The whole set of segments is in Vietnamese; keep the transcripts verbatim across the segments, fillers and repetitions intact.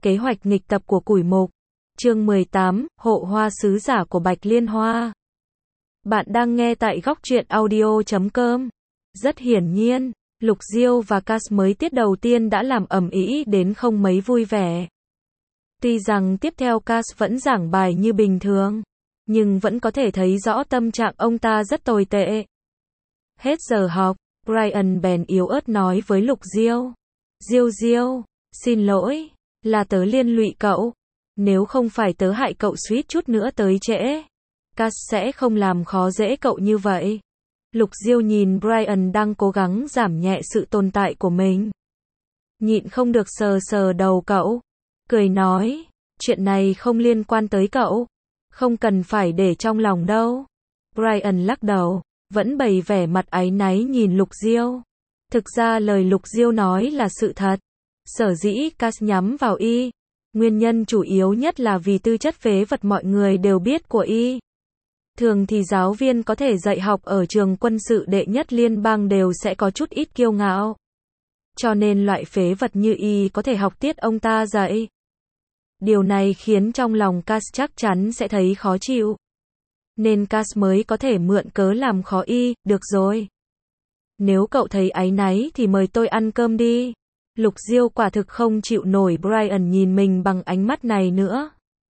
Kế hoạch nghịch tập của củi mục. Chương mười tám, Hộ hoa sứ giả của Bạch Liên Hoa. Bạn đang nghe tại góc truyện audio chấm com. Rất hiển nhiên, Lục Diêu và Cass mới tiết đầu tiên đã làm ầm ĩ đến không mấy vui vẻ. Tuy rằng tiếp theo Cass vẫn giảng bài như bình thường, nhưng vẫn có thể thấy rõ tâm trạng ông ta rất tồi tệ. Hết giờ học, Brian bèn yếu ớt nói với Lục Diêu. Diêu Diêu, xin lỗi, là tớ liên lụy cậu. Nếu không phải tớ hại cậu suýt chút nữa tới trễ, Cass sẽ không làm khó dễ cậu như vậy. Lục Diêu nhìn Brian đang cố gắng giảm nhẹ sự tồn tại của mình. Nhịn không được sờ sờ đầu cậu, cười nói, chuyện này không liên quan tới cậu, không cần phải để trong lòng đâu. Brian lắc đầu, vẫn bày vẻ mặt áy náy nhìn Lục Diêu. Thực ra lời Lục Diêu nói là sự thật. Sở dĩ Cass nhắm vào y, nguyên nhân chủ yếu nhất là vì tư chất phế vật mọi người đều biết của y. Thường thì giáo viên có thể dạy học ở trường quân sự đệ nhất liên bang đều sẽ có chút ít kiêu ngạo. Cho nên loại phế vật như y có thể học tiết ông ta dạy. Điều này khiến trong lòng Cass chắc chắn sẽ thấy khó chịu. Nên Cass mới có thể mượn cớ làm khó y, được rồi. Nếu cậu thấy áy náy thì mời tôi ăn cơm đi. Lục Diêu quả thực không chịu nổi Brian nhìn mình bằng ánh mắt này nữa.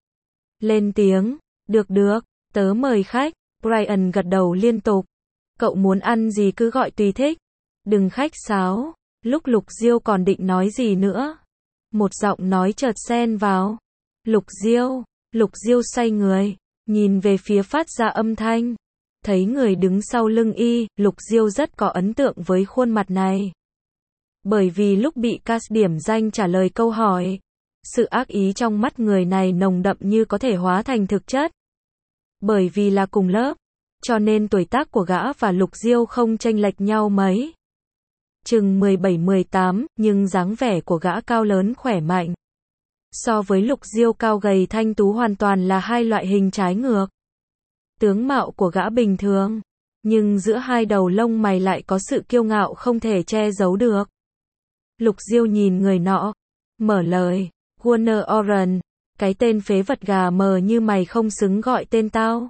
Lên tiếng, được được, tớ mời khách. Brian gật đầu liên tục. Cậu muốn ăn gì cứ gọi tùy thích. Đừng khách sáo. Lúc Lục Diêu còn định nói gì nữa, một giọng nói chợt xen vào. Lục Diêu, Lục Diêu xoay người, nhìn về phía phát ra âm thanh. Thấy người đứng sau lưng y, Lục Diêu rất có ấn tượng với khuôn mặt này. Bởi vì lúc bị Cass điểm danh trả lời câu hỏi, sự ác ý trong mắt người này nồng đậm như có thể hóa thành thực chất. Bởi vì là cùng lớp, cho nên tuổi tác của gã và Lục Diêu không chênh lệch nhau mấy. Chừng mười bảy mười tám, nhưng dáng vẻ của gã cao lớn khỏe mạnh. So với Lục Diêu cao gầy thanh tú hoàn toàn là hai loại hình trái ngược. Tướng mạo của gã bình thường, nhưng giữa hai đầu lông mày lại có sự kiêu ngạo không thể che giấu được. Lục Diêu nhìn người nọ, mở lời, Warner Oren, cái tên phế vật gà mờ như mày không xứng gọi tên tao.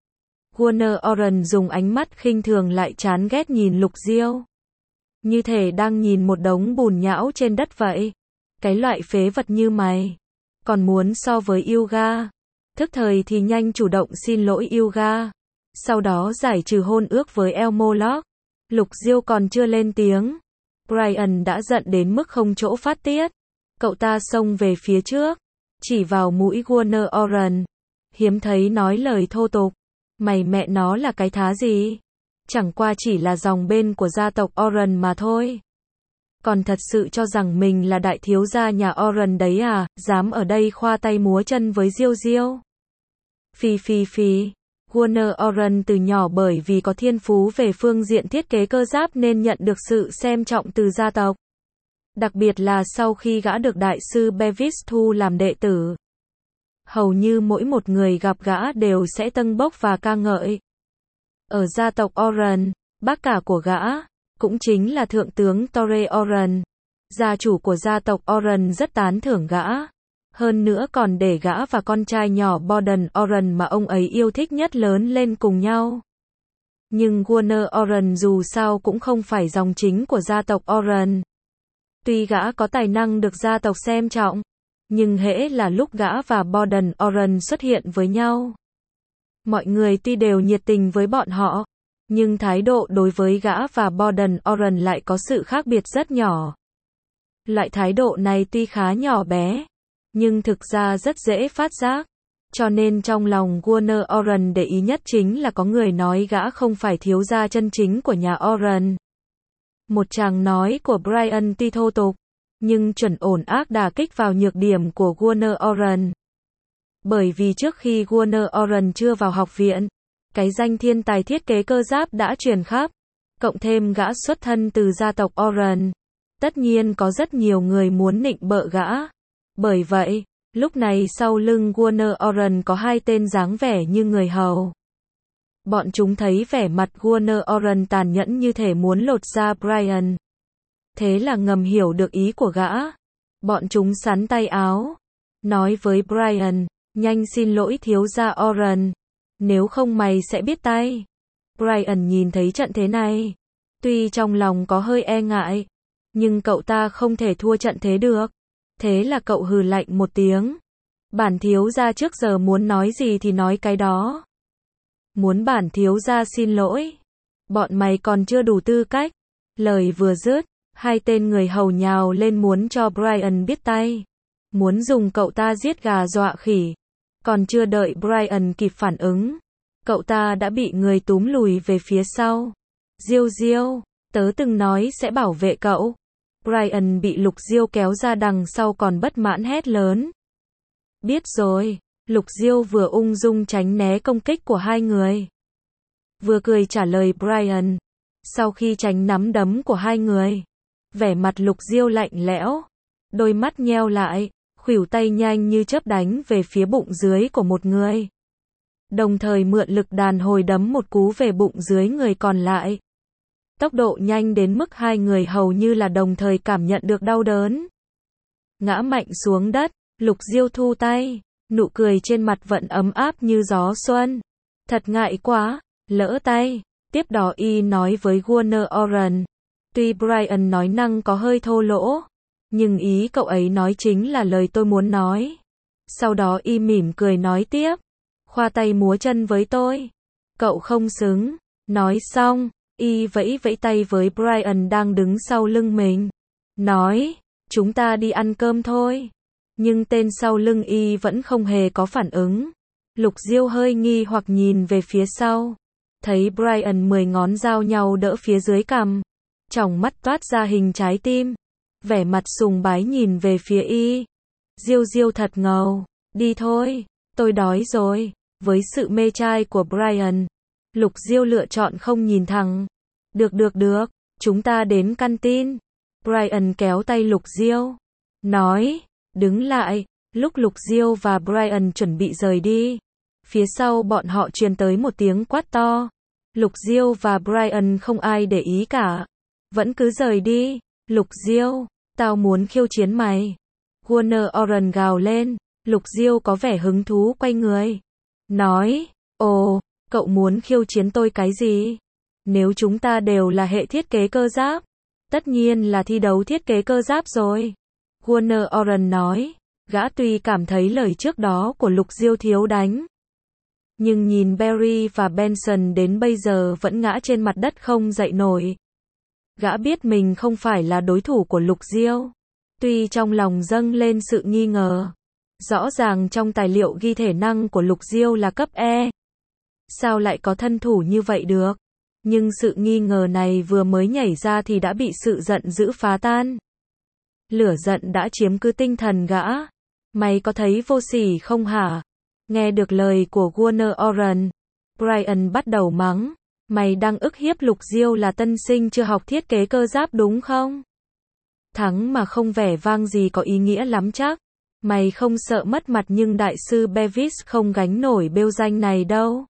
Warner Oren dùng ánh mắt khinh thường lại chán ghét nhìn Lục Diêu. Như thể đang nhìn một đống bùn nhão trên đất vậy. Cái loại phế vật như mày, còn muốn so với Ilga. Thức thời thì nhanh chủ động xin lỗi Ilga. Sau đó giải trừ hôn ước với Elmolog. Lục Diêu còn chưa lên tiếng, Brian đã giận đến mức không chỗ phát tiết. Cậu ta xông về phía trước, chỉ vào mũi Warner Oren. Hiếm thấy nói lời thô tục. Mày mẹ nó là cái thá gì? Chẳng qua chỉ là dòng bên của gia tộc Oren mà thôi. Còn thật sự cho rằng mình là đại thiếu gia nhà Oren đấy à, dám ở đây khoa tay múa chân với Diêu Diêu. Phi phi phi. Warner Oren từ nhỏ bởi vì có thiên phú về phương diện thiết kế cơ giáp nên nhận được sự xem trọng từ gia tộc. Đặc biệt là sau khi gã được đại sư Bevis thu làm đệ tử. Hầu như mỗi một người gặp gã đều sẽ tâng bốc và ca ngợi. Ở gia tộc Oren, bác cả của gã, cũng chính là thượng tướng Torre Oren, gia chủ của gia tộc Oren rất tán thưởng gã. Hơn nữa còn để gã và con trai nhỏ Borden Oren mà ông ấy yêu thích nhất lớn lên cùng nhau. Nhưng Warner Oren dù sao cũng không phải dòng chính của gia tộc Oren. Tuy gã có tài năng được gia tộc xem trọng, nhưng hễ là lúc gã và Borden Oren xuất hiện với nhau, mọi người tuy đều nhiệt tình với bọn họ, nhưng thái độ đối với gã và Borden Oren lại có sự khác biệt rất nhỏ. Loại thái độ này tuy khá nhỏ bé, nhưng thực ra rất dễ phát giác. Cho nên trong lòng Warner Oren để ý nhất chính là có người nói gã không phải thiếu gia chân chính của nhà Oren. Một tràng nói của Brian tuy thô tục, nhưng chuẩn ổn ác đả kích vào nhược điểm của Warner Oren. Bởi vì trước khi Warner Oren chưa vào học viện, cái danh thiên tài thiết kế cơ giáp đã truyền khắp. Cộng thêm gã xuất thân từ gia tộc Oren, tất nhiên có rất nhiều người muốn nịnh bợ gã. Bởi vậy, lúc này sau lưng Warner Oren có hai tên dáng vẻ như người hầu. Bọn chúng thấy vẻ mặt Warner Oren tàn nhẫn như thể muốn lột da Brian. Thế là ngầm hiểu được ý của gã. Bọn chúng sắn tay áo, nói với Brian, nhanh xin lỗi thiếu gia Oren, nếu không mày sẽ biết tay. Brian nhìn thấy trận thế này, tuy trong lòng có hơi e ngại, nhưng cậu ta không thể thua trận thế được. Thế là cậu hừ lạnh một tiếng. Bản thiếu gia trước giờ muốn nói gì thì nói cái đó. Muốn bản thiếu gia xin lỗi. Bọn mày còn chưa đủ tư cách. Lời vừa dứt, hai tên người hầu nhào lên muốn cho Brian biết tay. Muốn dùng cậu ta giết gà dọa khỉ. Còn chưa đợi Brian kịp phản ứng, cậu ta đã bị người túm lùi về phía sau. Diêu Diêu, tớ từng nói sẽ bảo vệ cậu. Brian bị Lục Diêu kéo ra đằng sau còn bất mãn hét lớn. Biết rồi, Lục Diêu vừa ung dung tránh né công kích của hai người, vừa cười trả lời Brian. Sau khi tránh nắm đấm của hai người, vẻ mặt Lục Diêu lạnh lẽo, đôi mắt nheo lại, khuỷu tay nhanh như chớp đánh về phía bụng dưới của một người, đồng thời mượn lực đàn hồi đấm một cú về bụng dưới người còn lại. Tốc độ nhanh đến mức hai người hầu như là đồng thời cảm nhận được đau đớn. Ngã mạnh xuống đất, Lục Diêu thu tay, nụ cười trên mặt vẫn ấm áp như gió xuân. Thật ngại quá, lỡ tay. Tiếp đó y nói với Warner Oren. Tuy Brian nói năng có hơi thô lỗ, nhưng ý cậu ấy nói chính là lời tôi muốn nói. Sau đó y mỉm cười nói tiếp. Khoa tay múa chân với tôi. Cậu không xứng. Nói xong, y vẫy vẫy tay với Brian đang đứng sau lưng mình. Nói, chúng ta đi ăn cơm thôi. Nhưng tên sau lưng y vẫn không hề có phản ứng. Lục Diêu hơi nghi hoặc nhìn về phía sau. Thấy Brian mười ngón giao nhau đỡ phía dưới cằm. Tròng mắt toát ra hình trái tim. Vẻ mặt sùng bái nhìn về phía y. Diêu Diêu thật ngầu. Đi thôi, tôi đói rồi. Với sự mê trai của Brian, Lục Diêu lựa chọn không nhìn thẳng. Được được được, chúng ta đến canteen. Brian kéo tay Lục Diêu. Nói, đứng lại. Lúc Lục Diêu và Brian chuẩn bị rời đi, phía sau bọn họ truyền tới một tiếng quát to. Lục Diêu và Brian không ai để ý cả. Vẫn cứ rời đi. Lục Diêu, tao muốn khiêu chiến mày. Warner Oren gào lên. Lục Diêu có vẻ hứng thú quay người. Nói, ồ, cậu muốn khiêu chiến tôi cái gì? Nếu chúng ta đều là hệ thiết kế cơ giáp, tất nhiên là thi đấu thiết kế cơ giáp rồi. Warner Oren nói, gã tuy cảm thấy lời trước đó của Lục Diêu thiếu đánh, nhưng nhìn Barry và Benson đến bây giờ vẫn ngã trên mặt đất không dậy nổi. Gã biết mình không phải là đối thủ của Lục Diêu. Tuy trong lòng dâng lên sự nghi ngờ. Rõ ràng trong tài liệu ghi thể năng của Lục Diêu là cấp E. Sao lại có thân thủ như vậy được? Nhưng sự nghi ngờ này vừa mới nhảy ra thì đã bị sự giận dữ phá tan. Lửa giận đã chiếm cứ tinh thần gã. Mày có thấy vô sỉ không hả? Nghe được lời của Warner Oren, Brian bắt đầu mắng. Mày đang ức hiếp Lục Diêu là tân sinh chưa học thiết kế cơ giáp đúng không? Thắng mà không vẻ vang gì có ý nghĩa lắm chắc. Mày không sợ mất mặt nhưng đại sư Bevis không gánh nổi bêu danh này đâu.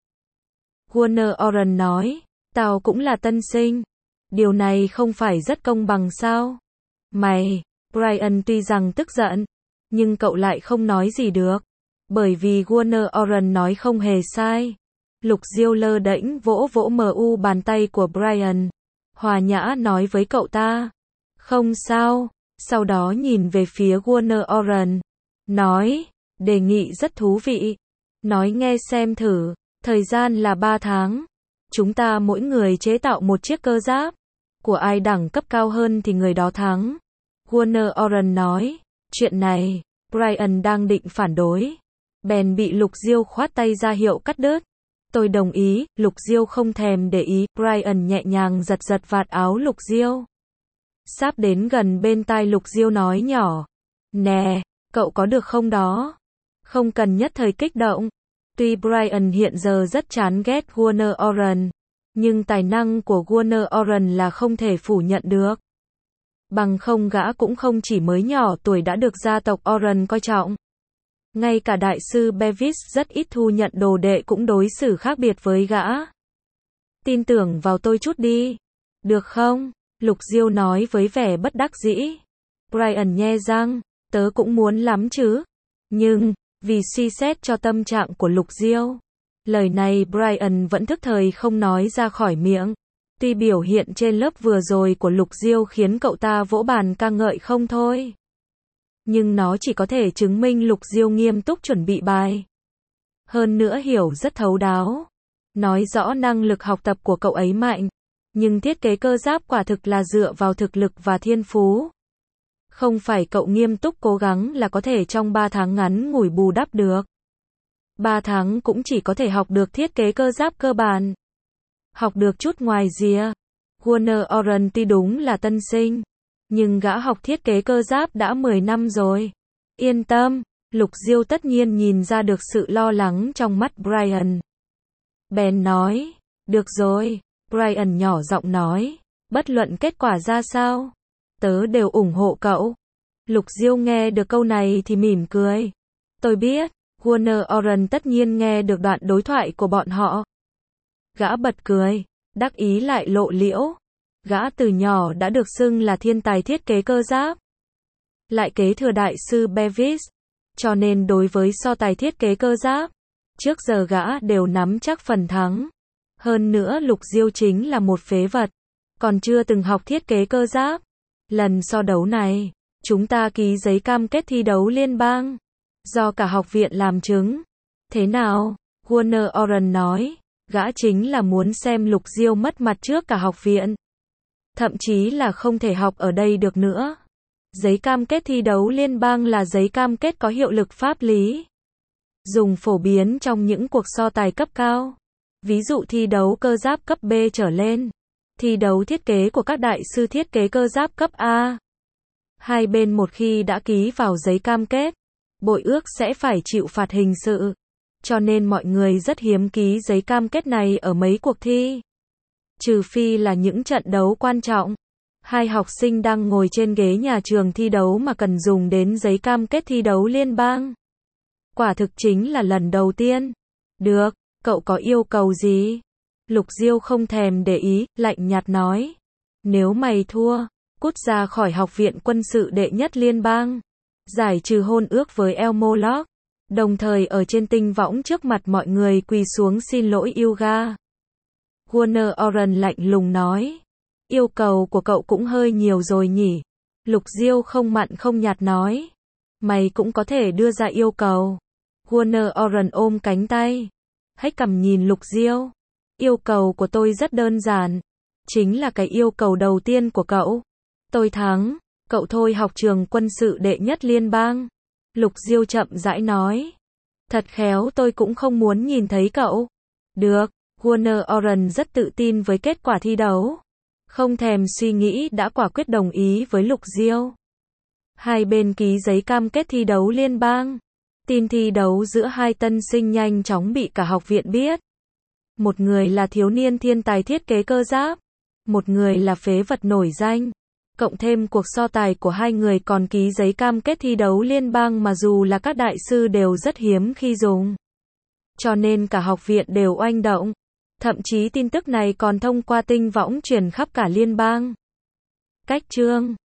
Warner Oren nói, tao cũng là tân sinh. Điều này không phải rất công bằng sao? Mày, Brian tuy rằng tức giận, nhưng cậu lại không nói gì được. Bởi vì Warner Oren nói không hề sai. Lục Diêu lơ đễnh vỗ vỗ mu bàn tay của Brian. Hòa nhã nói với cậu ta. Không sao. Sau đó nhìn về phía Warner Oren. Nói, đề nghị rất thú vị. Nói nghe xem thử. Thời gian là ba tháng. Chúng ta mỗi người chế tạo một chiếc cơ giáp. Của ai đẳng cấp cao hơn thì người đó thắng. Warner Oren nói. Chuyện này, Brian đang định phản đối. Bèn bị Lục Diêu khoát tay ra hiệu cắt đứt. Tôi đồng ý. Lục Diêu không thèm để ý. Brian nhẹ nhàng giật giật vạt áo Lục Diêu. Sắp đến gần bên tai Lục Diêu nói nhỏ. Nè, cậu có được không đó? Không cần nhất thời kích động. Tuy Brian hiện giờ rất chán ghét Warner Oren, nhưng tài năng của Warner Oren là không thể phủ nhận được. Bằng không gã cũng không chỉ mới nhỏ tuổi đã được gia tộc Oren coi trọng. Ngay cả đại sư Bevis rất ít thu nhận đồ đệ cũng đối xử khác biệt với gã. Tin tưởng vào tôi chút đi. Được không? Lục Diêu nói với vẻ bất đắc dĩ. Brian nhe răng. Tớ cũng muốn lắm chứ. Nhưng, vì suy xét cho tâm trạng của Lục Diêu, lời này Brian vẫn thức thời không nói ra khỏi miệng. Tuy biểu hiện trên lớp vừa rồi của Lục Diêu khiến cậu ta vỗ bàn ca ngợi không thôi, nhưng nó chỉ có thể chứng minh Lục Diêu nghiêm túc chuẩn bị bài. Hơn nữa hiểu rất thấu đáo, nói rõ năng lực học tập của cậu ấy mạnh, nhưng thiết kế cơ giáp quả thực là dựa vào thực lực và thiên phú. Không phải cậu nghiêm túc cố gắng là có thể trong ba tháng ngắn ngủi bù đắp được. ba tháng cũng chỉ có thể học được thiết kế cơ giáp cơ bản. Học được chút ngoài rìa. Warner Oren tuy đúng là tân sinh, nhưng gã học thiết kế cơ giáp đã mười năm rồi. Yên tâm, Lục Diêu tất nhiên nhìn ra được sự lo lắng trong mắt Brian. Bèn nói, được rồi, Brian nhỏ giọng nói, bất luận kết quả ra sao, tớ đều ủng hộ cậu. Lục Diêu nghe được câu này thì mỉm cười. Tôi biết, Warner Oren tất nhiên nghe được đoạn đối thoại của bọn họ. Gã bật cười, đắc ý lại lộ liễu. Gã từ nhỏ đã được xưng là thiên tài thiết kế cơ giáp, lại kế thừa đại sư Bevis, cho nên đối với so tài thiết kế cơ giáp, trước giờ gã đều nắm chắc phần thắng. Hơn nữa Lục Diêu chính là một phế vật, còn chưa từng học thiết kế cơ giáp. Lần so đấu này, chúng ta ký giấy cam kết thi đấu liên bang, do cả học viện làm chứng. Thế nào? Warner Oren nói, gã chính là muốn xem Lục Diêu mất mặt trước cả học viện. Thậm chí là không thể học ở đây được nữa. Giấy cam kết thi đấu liên bang là giấy cam kết có hiệu lực pháp lý, dùng phổ biến trong những cuộc so tài cấp cao. Ví dụ thi đấu cơ giáp cấp B trở lên, thi đấu thiết kế của các đại sư thiết kế cơ giáp cấp A. Hai bên một khi đã ký vào giấy cam kết, bội ước sẽ phải chịu phạt hình sự. Cho nên mọi người rất hiếm ký giấy cam kết này ở mấy cuộc thi. Trừ phi là những trận đấu quan trọng. Hai học sinh đang ngồi trên ghế nhà trường thi đấu mà cần dùng đến giấy cam kết thi đấu liên bang. Quả thực chính là lần đầu tiên. Được, cậu có yêu cầu gì? Lục Diêu không thèm để ý, lạnh nhạt nói. Nếu mày thua, cút ra khỏi học viện quân sự đệ nhất liên bang. Giải trừ hôn ước với Elmoloch. Đồng thời ở trên tinh võng trước mặt mọi người quỳ xuống xin lỗi Ilga. Warner Oren lạnh lùng nói. Yêu cầu của cậu cũng hơi nhiều rồi nhỉ? Lục Diêu không mặn không nhạt nói. Mày cũng có thể đưa ra yêu cầu. Warner Oren ôm cánh tay, hách cằm nhìn Lục Diêu. Yêu cầu của tôi rất đơn giản. Chính là cái yêu cầu đầu tiên của cậu. Tôi thắng, cậu thôi học trường quân sự đệ nhất liên bang. Lục Diêu chậm rãi nói. Thật khéo tôi cũng không muốn nhìn thấy cậu. Được, Warner Oren rất tự tin với kết quả thi đấu. Không thèm suy nghĩ đã quả quyết đồng ý với Lục Diêu. Hai bên ký giấy cam kết thi đấu liên bang. Tin thi đấu giữa hai tân sinh nhanh chóng bị cả học viện biết. Một người là thiếu niên thiên tài thiết kế cơ giáp, một người là phế vật nổi danh. Cộng thêm cuộc so tài của hai người còn ký giấy cam kết thi đấu liên bang mà dù là các đại sư đều rất hiếm khi dùng. Cho nên cả học viện đều oanh động. Thậm chí tin tức này còn thông qua tinh võng truyền khắp cả liên bang. Cách chương